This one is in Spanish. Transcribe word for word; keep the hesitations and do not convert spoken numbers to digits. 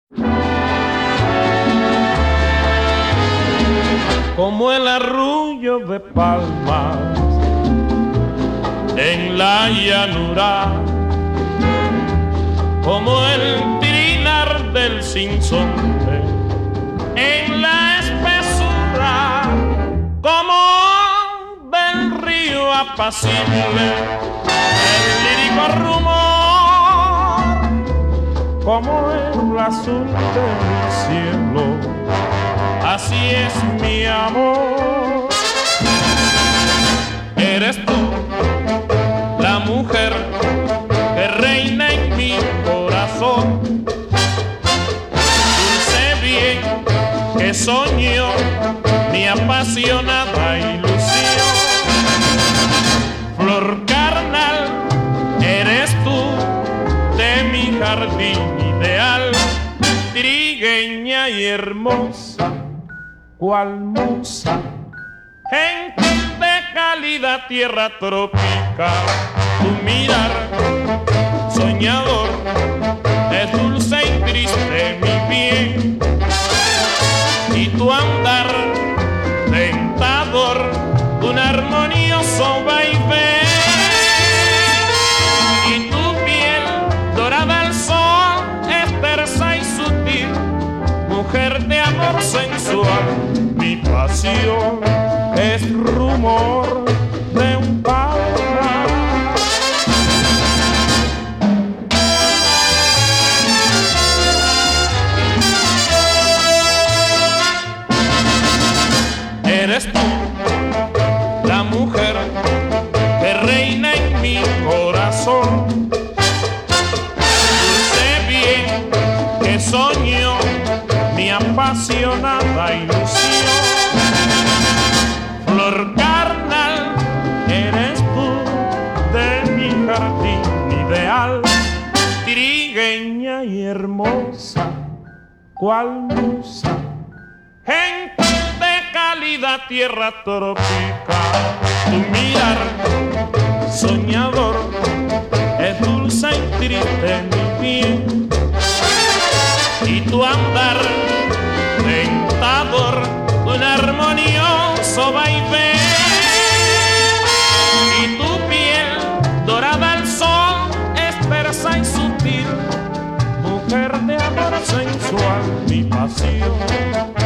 Como el arrullo de palmas en la llanura, como el trinar del sinsonte en la espesura, como del río apacible el lírico rumor, como el azul del cielo. Así es mi amor. Eres tú la mujer que reina en mi corazón, dulce bien que soñó mi apasionada ilusión. Flor carnal, eres tú de mi jardín ideal, trigueña y hermosa, cual musa, gentil de cálida tierra tropical. Tu mirar soñador es dulce y triste, mi bien, y tu andar tentador, un armonioso vaivén, y tu piel dorada al sol es tersa y sutil, mujer de amor sensual. Mi pasión es rumor de un palmar. Eres tú la mujer que reina en mi corazón, dulce bien que soñó mi apasionada ilusión. Flor carnal, eres tú de mi jardín ideal, trigueña y hermosa, cual musa, gentil de cálida tierra tropical. Tu mirar soñador es dulce y triste, mi bien, y tu andar tentador, un armonioso vaivén, y tu piel dorada al sol es tersa y sutil, mujer de amor sensual, mi pasión